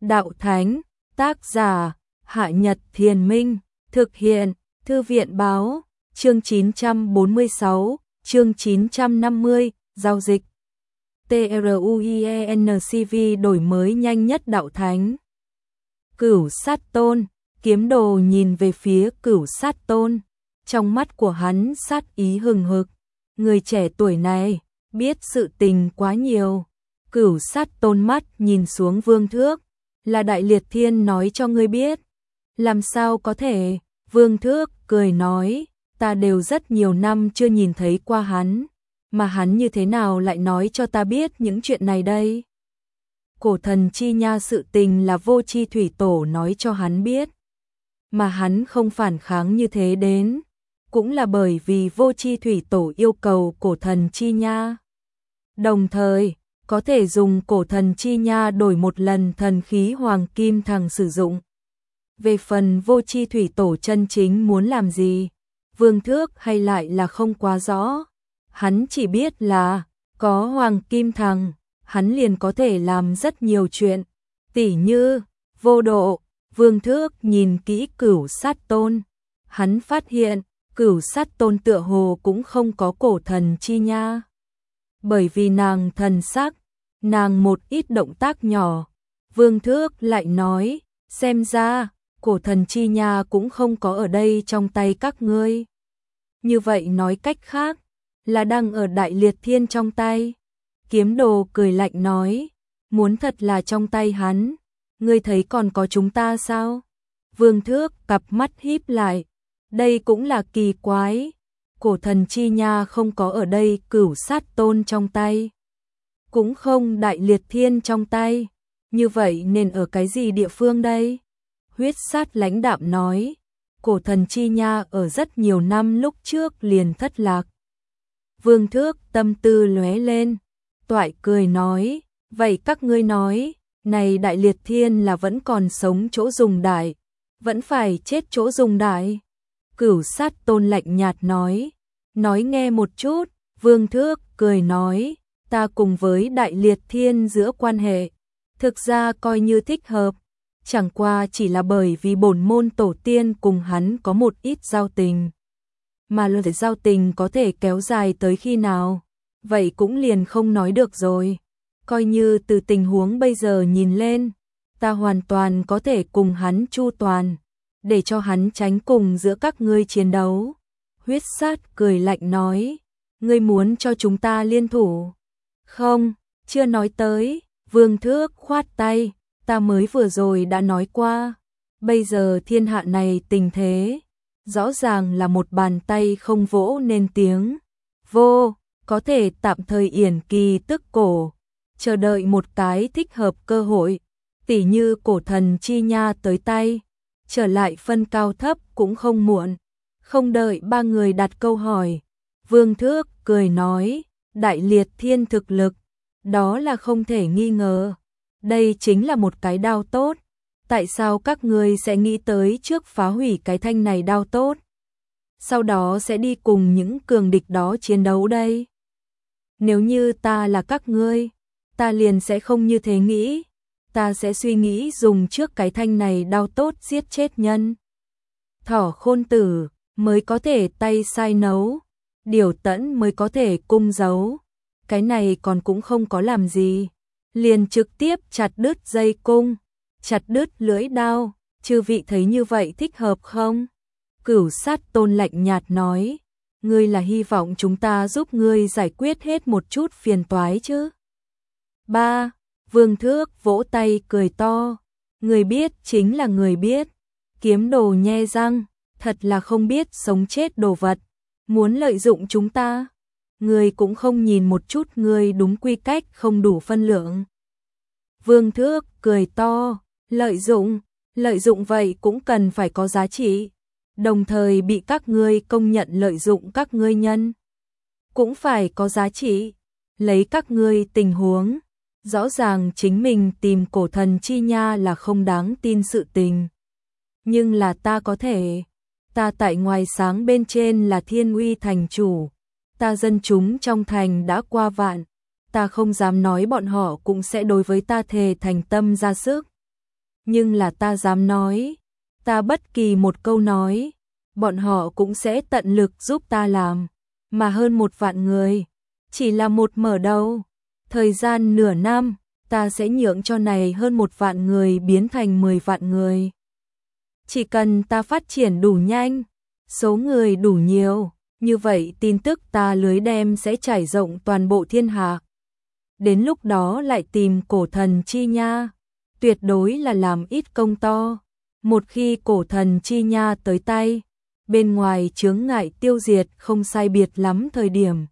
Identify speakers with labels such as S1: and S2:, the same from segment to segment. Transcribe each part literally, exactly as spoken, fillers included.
S1: Đạo Thánh, tác giả, Hạ Nhật Thiền Minh, thực hiện, Thư viện báo, chương chín trăm bốn mươi sáu, chương chín trăm năm mươi, giao dịch. TRUIENCV đổi mới nhanh nhất Đạo Thánh. Cửu Sát Tôn, Kiếm Đồ nhìn về phía Cửu Sát Tôn, trong mắt của hắn sát ý hừng hực. Người trẻ tuổi này, biết sự tình quá nhiều. Cửu Sát Tôn mắt nhìn xuống Vương Thước, là Đại Liệt Thiên nói cho ngươi biết. Làm sao có thể? Vương Thước cười nói, ta đều rất nhiều năm chưa nhìn thấy qua hắn, mà hắn như thế nào lại nói cho ta biết những chuyện này đây? Cổ thần chi nha sự tình là Vô Chi Thủy Tổ nói cho hắn biết, mà hắn không phản kháng như thế đến, cũng là bởi vì Vô Chi Thủy Tổ yêu cầu cổ thần chi nha. Đồng thời, có thể dùng cổ thần chi nha đổi một lần thần khí hoàng kim thằng sử dụng. Về phần Vô Chi Thủy Tổ chân chính muốn làm gì, Vương Thước hay lại là không quá rõ. Hắn chỉ biết là, có hoàng kim thằng, hắn liền có thể làm rất nhiều chuyện. Tỉ như, vô độ, Vương Thước nhìn kỹ Cửu Sát Tôn. Hắn phát hiện, Cửu Sát Tôn tựa hồ cũng không có cổ thần chi nha. Bởi vì nàng thần sắc, nàng một ít động tác nhỏ. Vương Thước lại nói, xem ra, cổ thần chi nha cũng không có ở đây trong tay các ngươi. Như vậy nói cách khác, là đang ở Đại Liệt Thiên trong tay. Kiếm Đồ cười lạnh nói, muốn thật là trong tay hắn, ngươi thấy còn có chúng ta sao? Vương Thước cặp mắt híp lại, đây cũng là kỳ quái, cổ thần chi nha không có ở đây Cửu Sát Tôn trong tay, cũng không Đại Liệt Thiên trong tay, như vậy nên ở cái gì địa phương đây? Huyết Sát lãnh đạm nói, cổ thần chi nha ở rất nhiều năm lúc trước liền thất lạc. Vương Thước tâm tư lóe lên, toại cười nói, vậy các ngươi nói, này Đại Liệt Thiên là vẫn còn sống chỗ dùng đại, vẫn phải chết chỗ dùng đại? Cửu Sát Tôn lạnh nhạt nói, nói nghe một chút. Vương Thước cười nói, ta cùng với Đại Liệt Thiên giữa quan hệ, thực ra coi như thích hợp, chẳng qua chỉ là bởi vì bổn môn tổ tiên cùng hắn có một ít giao tình. Mà lời giao tình có thể kéo dài tới khi nào, vậy cũng liền không nói được rồi. Coi như từ tình huống bây giờ nhìn lên, ta hoàn toàn có thể cùng hắn chu toàn, để cho hắn tránh cùng giữa các ngươi chiến đấu. Huyết Sát cười lạnh nói, ngươi muốn cho chúng ta liên thủ? Không, chưa nói tới. Vương Thước khoát tay, ta mới vừa rồi đã nói qua, bây giờ thiên hạ này tình thế, rõ ràng là một bàn tay không vỗ nên tiếng. Vô, có thể tạm thời yển kỳ tức cổ, chờ đợi một cái thích hợp cơ hội, tỉ như cổ thần chi nha tới tay, trở lại phân cao thấp cũng không muộn. Không đợi ba người đặt câu hỏi, Vương Thước cười nói, Đại Liệt Thiên thực lực, đó là không thể nghi ngờ. Đây chính là một cái đao tốt. Tại sao các ngươi sẽ nghĩ tới trước phá hủy cái thanh này đao tốt, sau đó sẽ đi cùng những cường địch đó chiến đấu đây? Nếu như ta là các ngươi, ta liền sẽ không như thế nghĩ. Ta sẽ suy nghĩ dùng trước cái thanh này đao tốt giết chết nhân. Thỏ khôn tử mới có thể tay sai nấu, Điểu Tẫn mới có thể cung giấu. Cái này còn cũng không có làm gì, liền trực tiếp chặt đứt dây cung, chặt đứt lưỡi đao. Chư vị thấy như vậy thích hợp không? Cửu Sát Tôn lạnh nhạt nói, ngươi là hy vọng chúng ta giúp ngươi giải quyết hết một chút phiền toái chứ? Ba, Vương Thước vỗ tay cười to, người biết chính là người biết. Kiếm Đồ nhe răng, thật là không biết sống chết đồ vật, muốn lợi dụng chúng ta, người cũng không nhìn một chút người đúng quy cách không đủ phân lượng. Vương Thước cười to, lợi dụng, lợi dụng vậy cũng cần phải có giá trị, đồng thời bị các ngươi công nhận lợi dụng các ngươi nhân, cũng phải có giá trị. Lấy các ngươi tình huống, rõ ràng chính mình tìm cổ thần chi nha là không đáng tin sự tình. Nhưng là ta có thể, ta tại ngoài sáng bên trên là Thiên Uy thành chủ, ta dân chúng trong thành đã qua vạn, ta không dám nói bọn họ cũng sẽ đối với ta thề thành tâm ra sức. nhưng là ta dám nói, ta bất kỳ một câu nói, bọn họ cũng sẽ tận lực giúp ta làm, mà hơn một vạn người, chỉ là một mở đầu, thời gian nửa năm, ta sẽ nhượng cho này hơn một vạn người biến thành mười vạn người. Chỉ cần ta phát triển đủ nhanh, số người đủ nhiều, như vậy tin tức ta lưới đem sẽ trải rộng toàn bộ thiên hạ. Đến lúc đó lại tìm cổ thần chi nha, tuyệt đối là làm ít công to. Một khi cổ thần chi nha tới tay, bên ngoài chướng ngại tiêu diệt không sai biệt lắm thời điểm,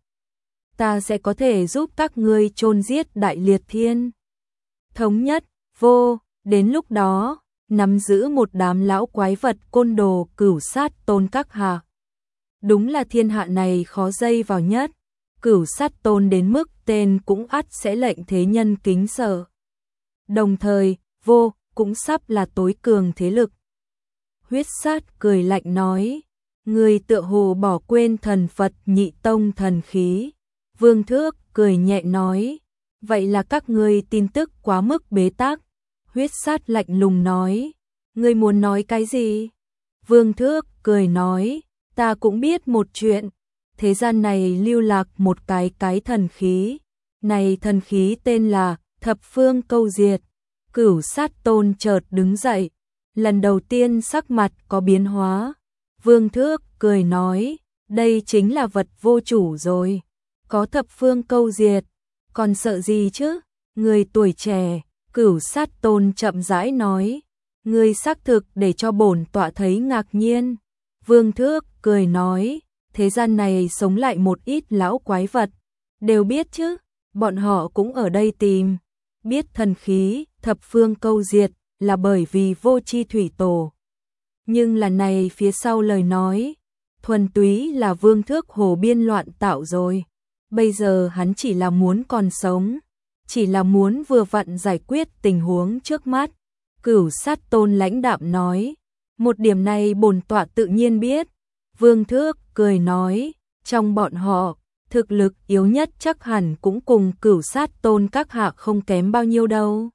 S1: ta sẽ có thể giúp các ngươi chôn giết đại liệt thiên. Thống nhất, vô, đến lúc đó, nắm giữ một đám lão quái vật côn đồ cửu sát tôn các hạ. Đúng là thiên hạ này khó dây vào nhất, cửu sát tôn đến mức tên cũng ắt sẽ lệnh thế nhân kính sợ. Đồng thời, vô, cũng sắp là tối cường thế lực. Huyết sát cười lạnh nói, người tựa hồ bỏ quên thần Phật nhị tông thần khí. Vương Thước cười nhẹ nói, vậy là các ngươi tin tức quá mức bế tắc. Huyết sát lạnh lùng nói, ngươi muốn nói cái gì? Vương Thước cười nói, ta cũng biết một chuyện, thế gian này lưu lạc một cái cái thần khí, này thần khí tên là Thập Phương Câu Diệt. Cửu sát tôn chợt đứng dậy, lần đầu tiên sắc mặt có biến hóa. Vương Thước cười nói, đây chính là vật vô chủ rồi, có Thập Phương Câu Diệt, còn sợ gì chứ? Người tuổi trẻ, Cửu sát tôn chậm rãi nói, người xác thực để cho bổn tọa thấy ngạc nhiên. Vương Thước cười nói, thế gian này sống lại một ít lão quái vật, đều biết chứ, bọn họ cũng ở đây tìm. Biết thần khí, Thập Phương Câu Diệt, là bởi vì vô chi thủy tổ. Nhưng là này phía sau lời nói, thuần túy là Vương Thước hồ biên loạn tạo rồi. Bây giờ hắn chỉ là muốn còn sống, chỉ là muốn vừa vặn giải quyết tình huống trước mắt. Cửu sát tôn lãnh đạm nói, một điểm này bổn tọa tự nhiên biết. Vương Thước cười nói, trong bọn họ, thực lực yếu nhất chắc hẳn cũng cùng cửu sát tôn các hạ không kém bao nhiêu đâu.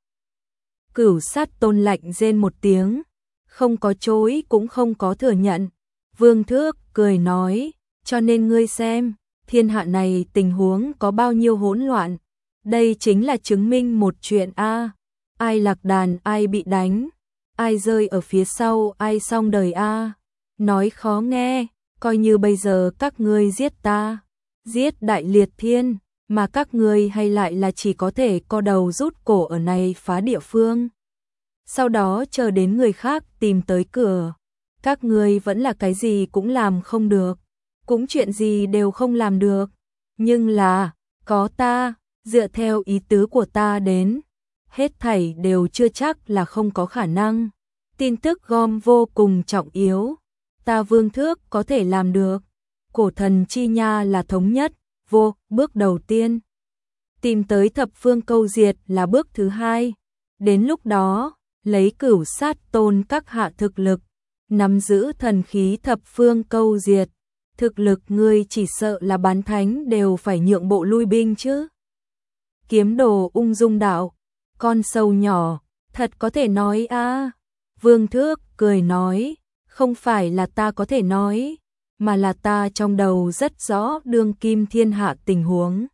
S1: Cửu sát tôn lạnh rên một tiếng, không có chối cũng không có thừa nhận. Vương Thước cười nói, cho nên ngươi xem, thiên hạ này tình huống có bao nhiêu hỗn loạn. Đây chính là chứng minh một chuyện a, ai lạc đàn ai bị đánh, ai rơi ở phía sau ai xong đời a. Nói khó nghe, coi như bây giờ các ngươi giết ta, giết đại liệt thiên, mà các ngươi hay lại là chỉ có thể co đầu rút cổ ở này phá địa phương. Sau đó chờ đến người khác tìm tới cửa, các ngươi vẫn là cái gì cũng làm không được, cũng chuyện gì đều không làm được. Nhưng là, có ta, dựa theo ý tứ của ta đến, hết thảy đều chưa chắc là không có khả năng. Tin tức gom vô cùng trọng yếu, ta Vương Thước có thể làm được. Cổ thần chi nha là thống nhất, vô, bước đầu tiên. Tìm tới Thập Phương Câu Diệt là bước thứ hai. Đến lúc đó, lấy cửu sát tôn các hạ thực lực, nắm giữ thần khí Thập Phương Câu Diệt. Thực lực ngươi chỉ sợ là bán thánh đều phải nhượng bộ lui binh chứ. Kiếm đồ ung dung đạo, con sâu nhỏ, thật có thể nói a. À. Vương Thước cười nói, không phải là ta có thể nói, mà là ta trong đầu rất rõ đương kim thiên hạ tình huống.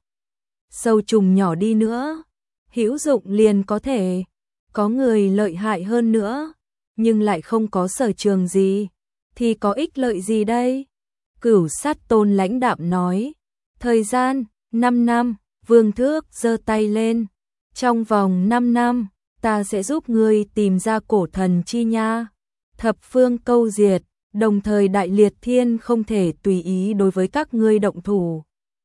S1: Sâu trùng nhỏ đi nữa, hữu dụng liền có thể, có người lợi hại hơn nữa, nhưng lại không có sở trường gì, thì có ích lợi gì đây? Cửu sát tôn lãnh đạm nói, thời gian, năm năm, Vương Thước giơ tay lên, trong vòng năm năm, ta sẽ giúp ngươi tìm ra cổ thần chi nha, Thập Phương Câu Diệt, đồng thời đại liệt thiên không thể tùy ý đối với các ngươi động thủ.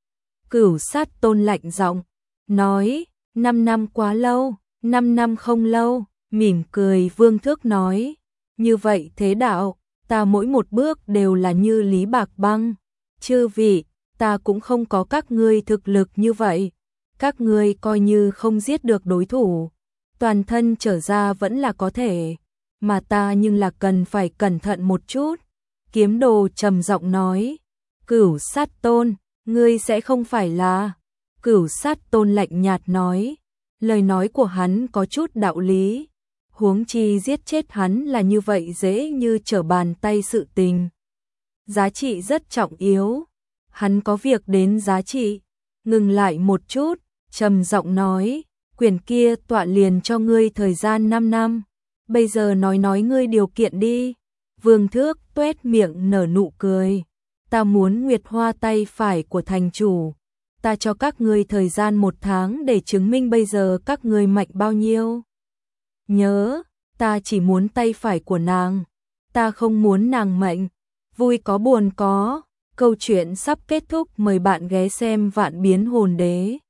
S1: Cửu sát tôn lạnh giọng, nói, năm năm quá lâu, năm năm không lâu, mỉm cười Vương Thước nói, như vậy thế đạo, ta mỗi một bước đều là như lý bạc băng, chư vị, ta cũng không có các ngươi thực lực như vậy, các ngươi coi như không giết được đối thủ, toàn thân trở ra vẫn là có thể, mà ta nhưng là cần phải cẩn thận một chút. Kiếm đồ trầm giọng nói, Cửu sát tôn, ngươi sẽ không phải là... Cửu sát tôn lạnh nhạt nói, lời nói của hắn có chút đạo lý. huống chi giết chết hắn là như vậy dễ như trở bàn tay sự tình. Giá trị rất trọng yếu, hắn có việc đến giá trị, ngừng lại một chút, trầm giọng nói, quyền kia tọa liền cho ngươi thời gian năm năm, bây giờ nói nói ngươi điều kiện đi. Vương Thước tuét miệng nở nụ cười, ta muốn Nguyệt Hoa tay phải của thành chủ, ta cho các ngươi thời gian một tháng để chứng minh bây giờ các ngươi mạnh bao nhiêu. Nhớ, ta chỉ muốn tay phải của nàng, ta không muốn nàng mạnh. Vui có buồn có, câu chuyện sắp kết thúc, mời bạn ghé xem Vạn Biến Hồn Đế.